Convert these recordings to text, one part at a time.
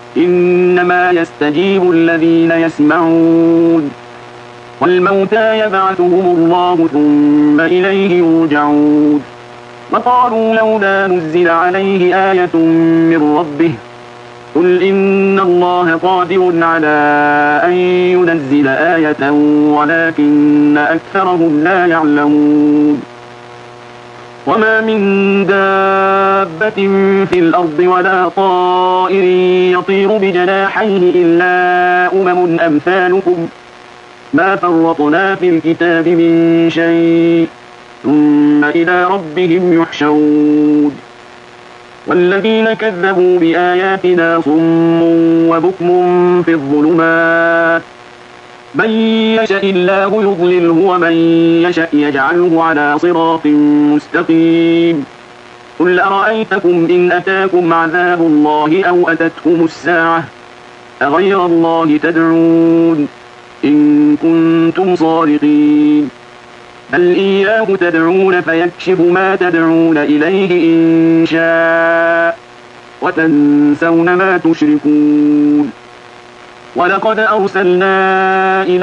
إنما يستجيب الذين يسمعون والموتى يبعثهم الله ثم إليه يرجعون وقالوا لولا نزل عليه آية من ربه قل إن الله قادر على أن ينزل آية ولكن أكثرهم لا يعلمون وما من دابة في الأرض ولا طائر يطير بجناحيه إلا أمثالكم ما فرطنا في الكتاب من شيء ثم إلى ربهم يحشرون والذين كذبوا بآياتنا صم وبكم في الظلمات من يشاء الله يضلله ومن يشاء يجعله على صراط مستقيم قل أرأيتكم إن أتاكم عذاب الله أو أتتكم الساعة أغير الله تدعون إن كنتم صادقين بل إياه تدعون فيكشف ما تدعون إليه إن شاء وتنسون ما تشركون ولقد أرسلنا إلى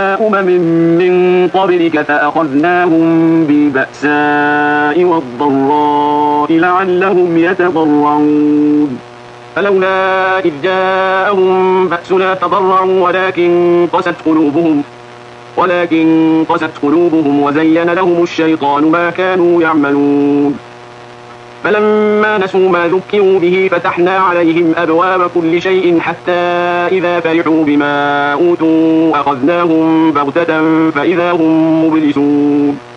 من قبلك فأخذناهم بالبأساء والضراء لعلهم يتضرعون فلولا إذ جاءهم بأسنا تضرعوا ولكن قست قلوبهم وزين لهم الشيطان ما كانوا يعملون فلما نسوا ما ذكروا به فتحنا عليهم أبواب كل شيء حتى إذا فرحوا بما أوتوا أخذناهم بغتة فإذا هم مبلسون